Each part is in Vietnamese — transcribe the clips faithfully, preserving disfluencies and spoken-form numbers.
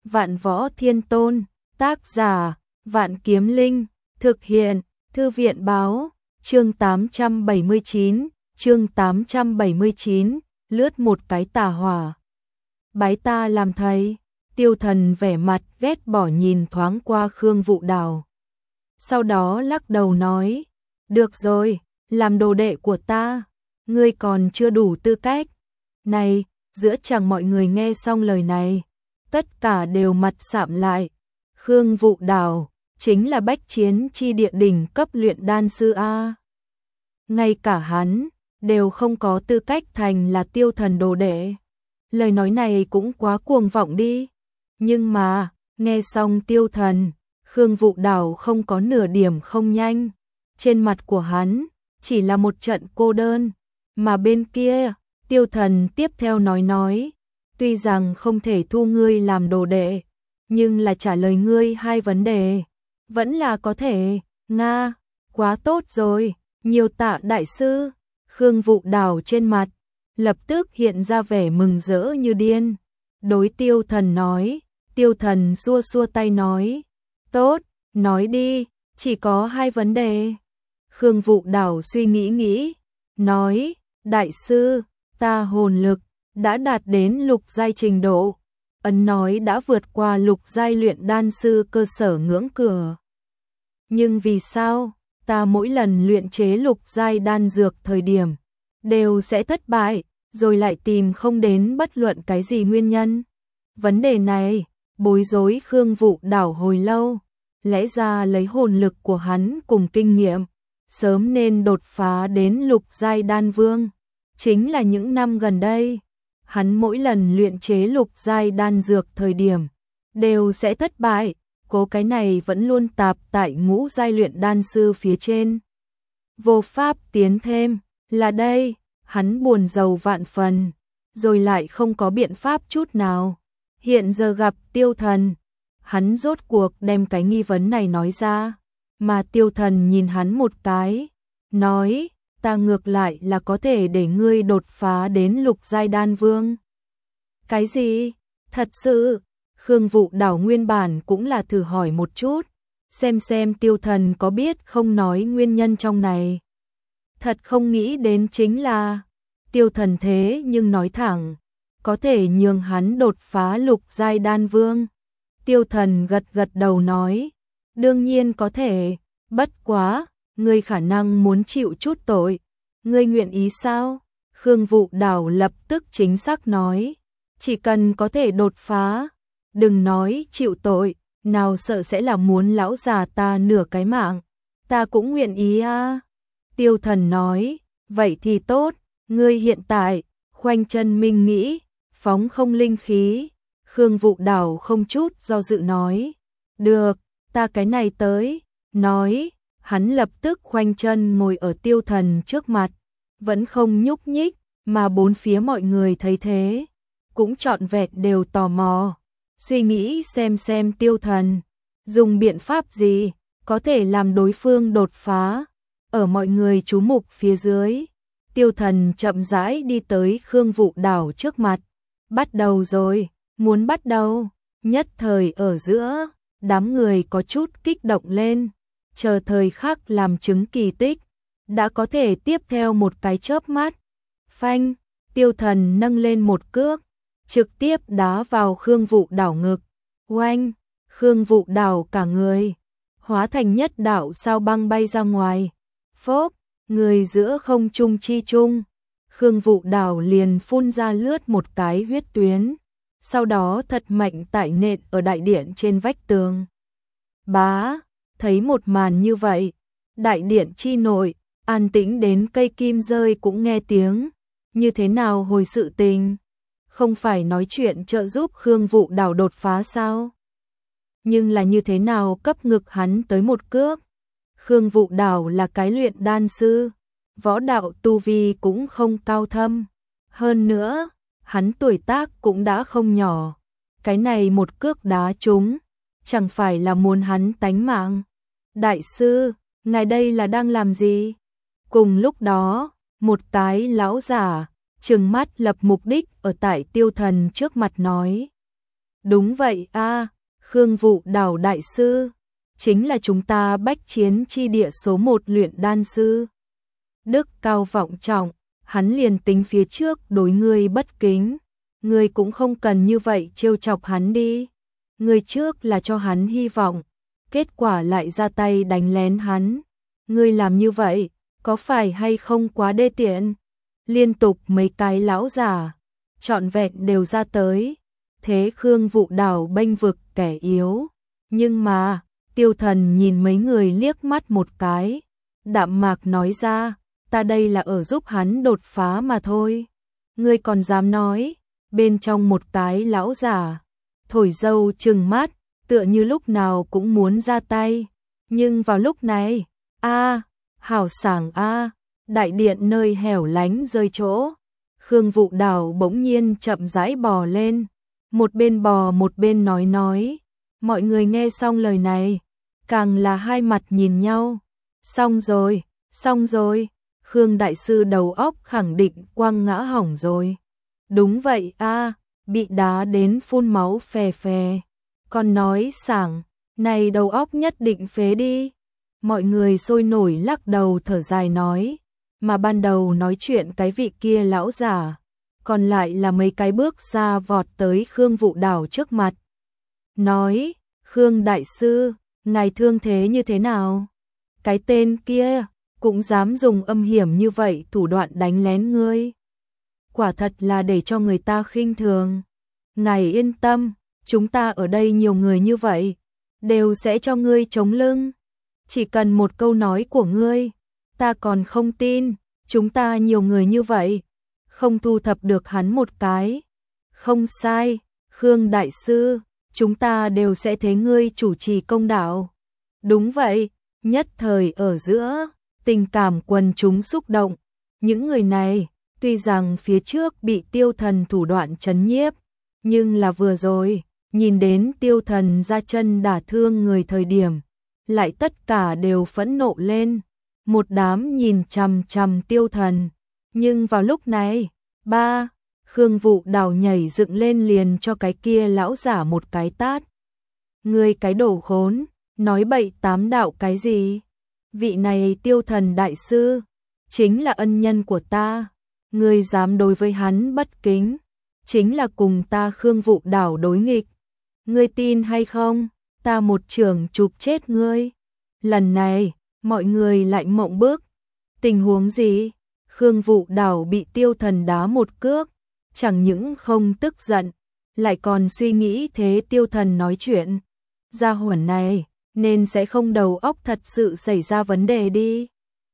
Vạn Võ Thiên Tôn, tác giả, Vạn Kiếm Linh, thực hiện, Thư viện báo, chương tám trăm bảy mươi chín, chương tám trăm bảy mươi chín, lướt một cái tà hỏa. Bái ta làm thầy, Tiêu Thần vẻ mặt ghét bỏ nhìn thoáng qua Khương Vụ Đào. Sau đó lắc đầu nói, được rồi, làm đồ đệ của ta, ngươi còn chưa đủ tư cách. Này, giữa chàng mọi người nghe xong lời này, tất cả đều mặt sạm lại. Khương Vụ Đào chính là bách chiến chi địa đỉnh cấp luyện đan sư A. Ngay cả hắn đều không có tư cách thành là Tiêu Thần đồ đệ. Lời nói này cũng quá cuồng vọng đi. Nhưng mà, nghe xong Tiêu Thần, Khương Vụ Đào không có nửa điểm không nhanh. Trên mặt của hắn chỉ là một trận cô đơn. Mà bên kia, Tiêu Thần tiếp theo nói nói, tuy rằng không thể thu ngươi làm đồ đệ, nhưng là trả lời ngươi hai vấn đề, vẫn là có thể. Nga, quá tốt rồi, nhiều tạ đại sư. Khương Vụ Đào trên mặt lập tức hiện ra vẻ mừng rỡ như điên. Đối Tiêu Thần nói, Tiêu Thần xua xua tay nói, tốt, nói đi, chỉ có hai vấn đề. Khương Vụ Đào suy nghĩ nghĩ, nói, đại sư, ta hồn lực đã đạt đến lục giai trình độ, ấn nói đã vượt qua lục giai luyện đan sư cơ sở ngưỡng cửa. Nhưng vì sao, ta mỗi lần luyện chế lục giai đan dược thời điểm, đều sẽ thất bại, rồi lại tìm không đến bất luận cái gì nguyên nhân. Vấn đề này, bối rối Khương Vụ Đào hồi lâu, lẽ ra lấy hồn lực của hắn cùng kinh nghiệm, sớm nên đột phá đến lục giai đan vương. Chính là những năm gần đây, hắn mỗi lần luyện chế lục giai đan dược thời điểm, đều sẽ thất bại, cố cái này vẫn luôn tạp tại ngũ giai luyện đan sư phía trên. Vô pháp tiến thêm, là đây, hắn buồn rầu vạn phần, rồi lại không có biện pháp chút nào. Hiện giờ gặp Tiêu Thần, hắn rốt cuộc đem cái nghi vấn này nói ra, mà Tiêu Thần nhìn hắn một cái, nói, ta ngược lại là có thể để ngươi đột phá đến lục giai đan vương. Cái gì? Thật sự? Khương Vụ Đào nguyên bản cũng là thử hỏi một chút, xem xem Tiêu Thần có biết không nói nguyên nhân trong này. Thật không nghĩ đến chính là, Tiêu Thần thế nhưng nói thẳng, có thể nhường hắn đột phá lục giai đan vương. Tiêu Thần gật gật đầu nói, đương nhiên có thể, bất quá, ngươi khả năng muốn chịu chút tội, ngươi nguyện ý sao? Khương Vụ Đào lập tức chính xác nói, chỉ cần có thể đột phá, đừng nói chịu tội, nào sợ sẽ là muốn lão già ta nửa cái mạng, ta cũng nguyện ý a. Tiêu Thần nói, vậy thì tốt, ngươi hiện tại, khoanh chân minh nghĩ, phóng không linh khí. Khương Vụ Đào không chút do dự nói, được, ta cái này tới, nói, hắn lập tức khoanh chân ngồi ở Tiêu Thần trước mặt, vẫn không nhúc nhích, mà bốn phía mọi người thấy thế, cũng trọn vẹn đều tò mò, suy nghĩ xem xem Tiêu Thần dùng biện pháp gì có thể làm đối phương đột phá. Ở mọi người chú mục phía dưới, Tiêu Thần chậm rãi đi tới Khương Vụ Đào trước mặt, bắt đầu rồi, muốn bắt đầu. Nhất thời ở giữa, đám người có chút kích động lên, chờ thời khắc làm chứng kỳ tích, đã có thể tiếp theo một cái chớp mắt. Phanh, Tiêu Thần nâng lên một cước, trực tiếp đá vào Khương Vụ Đào ngực. Oanh, Khương Vụ Đào cả người hóa thành nhất đạo sao băng bay ra ngoài. Phốp, người giữa không trung chi trung, Khương Vụ Đào liền phun ra lướt một cái huyết tuyến, sau đó thật mạnh tại nện ở đại điện trên vách tường. Bá, thấy một màn như vậy, đại điện chi nội, an tĩnh đến cây kim rơi cũng nghe tiếng. Như thế nào hồi sự tình? Không phải nói chuyện trợ giúp Khương Vụ Đào đột phá sao? Nhưng là như thế nào cấp ngực hắn tới một cước? Khương Vụ Đào là cái luyện đan sư, võ đạo tu vi cũng không cao thâm. Hơn nữa, hắn tuổi tác cũng đã không nhỏ. Cái này một cước đá trúng, chẳng phải là muốn hắn tánh mạng. Đại sư, ngài đây là đang làm gì? Cùng lúc đó, một cái lão giả, trừng mắt lập mục đích ở tại Tiêu Thần trước mặt nói. Đúng vậy a, Khương Vụ Đào đại sư, chính là chúng ta bách chiến chi địa số một luyện đan sư. Đức cao vọng trọng, hắn liền tính phía trước đối ngươi bất kính, ngươi cũng không cần như vậy trêu chọc hắn đi. Ngươi trước là cho hắn hy vọng, kết quả lại ra tay đánh lén hắn. Ngươi làm như vậy, có phải hay không quá đê tiện? Liên tục mấy cái lão già, trọn vẹn đều ra tới. Thế Khương Vụ Đào bênh vực kẻ yếu. Nhưng mà, Tiêu Thần nhìn mấy người liếc mắt một cái, đạm mạc nói ra, ta đây là ở giúp hắn đột phá mà thôi. Ngươi còn dám nói? Bên trong một cái lão già, thổi dâu trừng mắt, tựa như lúc nào cũng muốn ra tay. Nhưng vào lúc này, a, hào sảng a, đại điện nơi hẻo lánh rơi chỗ. Khương Vụ Đào bỗng nhiên chậm rãi bò lên, một bên bò một bên nói nói. Mọi người nghe xong lời này, càng là hai mặt nhìn nhau. Xong rồi, xong rồi, Khương đại sư đầu óc khẳng định quăng ngã hỏng rồi. Đúng vậy a, bị đá đến phun máu phè phè. Còn nói sảng, này đầu óc nhất định phế đi. Mọi người sôi nổi lắc đầu thở dài nói, mà ban đầu nói chuyện cái vị kia lão giả, còn lại là mấy cái bước xa vọt tới Khương Vụ Đào trước mặt. Nói, Khương đại sư, ngài thương thế như thế nào? Cái tên kia cũng dám dùng âm hiểm như vậy thủ đoạn đánh lén ngươi. Quả thật là để cho người ta khinh thường. Ngài yên tâm, chúng ta ở đây nhiều người như vậy, đều sẽ cho ngươi chống lưng. Chỉ cần một câu nói của ngươi, ta còn không tin, chúng ta nhiều người như vậy, không thu thập được hắn một cái. Không sai, Khương đại sư, chúng ta đều sẽ thế ngươi chủ trì công đạo. Đúng vậy, nhất thời ở giữa, tình cảm quần chúng xúc động. Những người này, tuy rằng phía trước bị Tiêu Thần thủ đoạn trấn nhiếp, nhưng là vừa rồi, nhìn đến Tiêu Thần ra chân đả thương người thời điểm, lại tất cả đều phẫn nộ lên. Một đám nhìn chằm chằm Tiêu Thần. Nhưng vào lúc này, ba, Khương Vụ Đào nhảy dựng lên liền cho cái kia lão giả một cái tát. Ngươi cái đồ khốn, nói bậy tám đạo cái gì? Vị này Tiêu Thần đại sư, chính là ân nhân của ta. Ngươi dám đối với hắn bất kính, chính là cùng ta Khương Vụ Đào đối nghịch. Ngươi tin hay không? Ta một trường chụp chết ngươi. Lần này, mọi người lại mộng bước. Tình huống gì? Khương Vụ Đào bị Tiêu Thần đá một cước, chẳng những không tức giận, lại còn suy nghĩ thế Tiêu Thần nói chuyện. Gia hỏa này, nên sẽ không đầu óc thật sự xảy ra vấn đề đi.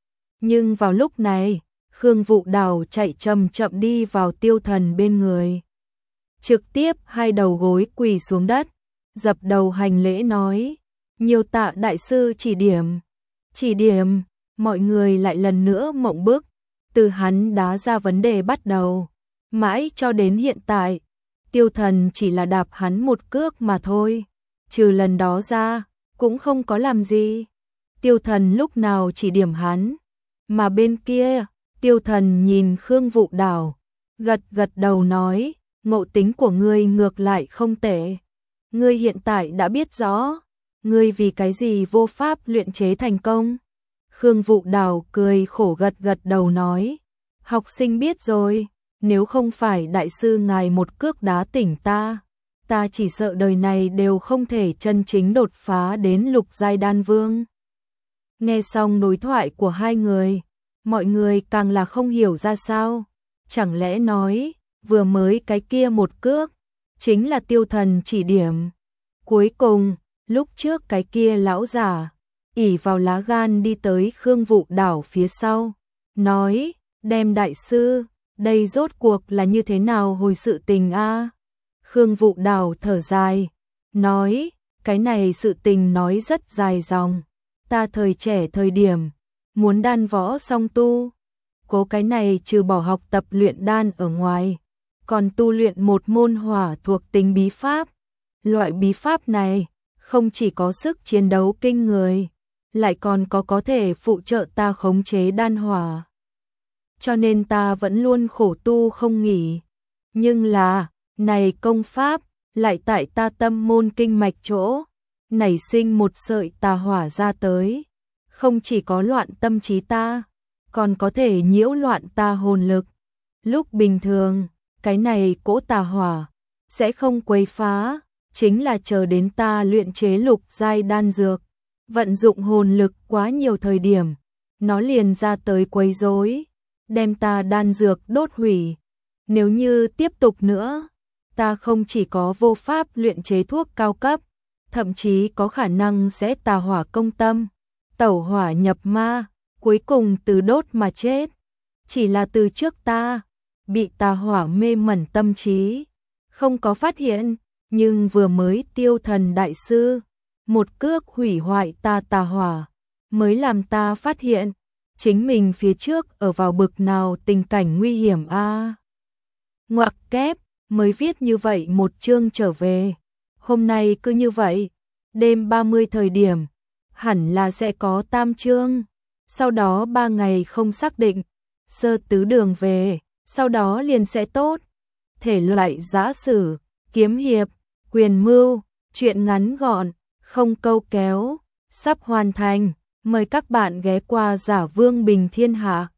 Nhưng vào lúc này, Khương Vụ Đào chạy chậm chậm đi vào Tiêu Thần bên người. Trực tiếp hai đầu gối quỳ xuống đất, dập đầu hành lễ nói, nhiều tạ đại sư chỉ điểm. Chỉ điểm, mọi người lại lần nữa mộng bức, từ hắn đá ra vấn đề bắt đầu, mãi cho đến hiện tại, Tiêu Thần chỉ là đạp hắn một cước mà thôi, trừ lần đó ra, cũng không có làm gì. Tiêu Thần lúc nào chỉ điểm hắn, mà bên kia, Tiêu Thần nhìn Khương Vụ Đào, gật gật đầu nói, ngộ tính của ngươi ngược lại không tệ. Ngươi hiện tại đã biết rõ, ngươi vì cái gì vô pháp luyện chế thành công. Khương Vụ Đào cười khổ gật gật đầu nói, học sinh biết rồi, nếu không phải đại sư ngài một cước đá tỉnh ta, ta chỉ sợ đời này đều không thể chân chính đột phá đến lục giai đan vương. Nghe xong đối thoại của hai người, mọi người càng là không hiểu ra sao, chẳng lẽ nói, vừa mới cái kia một cước, chính là Tiêu Thần chỉ điểm. Cuối cùng, lúc trước cái kia lão giả, ỷ vào lá gan đi tới Khương Vụ Đào phía sau, nói, đem đại sư, đây rốt cuộc là như thế nào hồi sự tình a? Khương Vụ Đào thở dài, nói, cái này sự tình nói rất dài dòng, ta thời trẻ thời điểm, muốn đan võ song tu, cố cái này trừ bỏ học tập luyện đan ở ngoài, còn tu luyện một môn hỏa thuộc tính bí pháp. Loại bí pháp này, không chỉ có sức chiến đấu kinh người, lại còn có có thể phụ trợ ta khống chế đan hỏa. Cho nên ta vẫn luôn khổ tu không nghỉ. Nhưng là, này công pháp, lại tại ta tâm môn kinh mạch chỗ, nảy sinh một sợi tà hỏa ra tới, không chỉ có loạn tâm trí ta, còn có thể nhiễu loạn ta hồn lực. Lúc bình thường, cái này cỗ tà hỏa sẽ không quấy phá, chính là chờ đến ta luyện chế lục giai đan dược, vận dụng hồn lực quá nhiều thời điểm, nó liền ra tới quấy rối, đem ta đan dược đốt hủy. Nếu như tiếp tục nữa, ta không chỉ có vô pháp luyện chế thuốc cao cấp, thậm chí có khả năng sẽ tà hỏa công tâm, tẩu hỏa nhập ma, cuối cùng từ đốt mà chết. Chỉ là từ trước ta bị tà hỏa mê mẩn tâm trí, không có phát hiện, nhưng vừa mới Tiêu Thần đại sư một cước hủy hoại ta tà hỏa, mới làm ta phát hiện chính mình phía trước ở vào bực nào tình cảnh nguy hiểm a. À. Ngoặc kép, mới viết như vậy một chương trở về. Hôm nay cứ như vậy, đêm ba mươi thời điểm, hẳn là sẽ có tam chương, sau đó ba ngày không xác định, sơ tứ đường về, sau đó liền sẽ tốt. Thể loại giã sử, kiếm hiệp, quyền mưu, truyện ngắn gọn, không câu kéo, sắp hoàn thành, mời các bạn ghé qua Giả Vương Bình Thiên Hạ.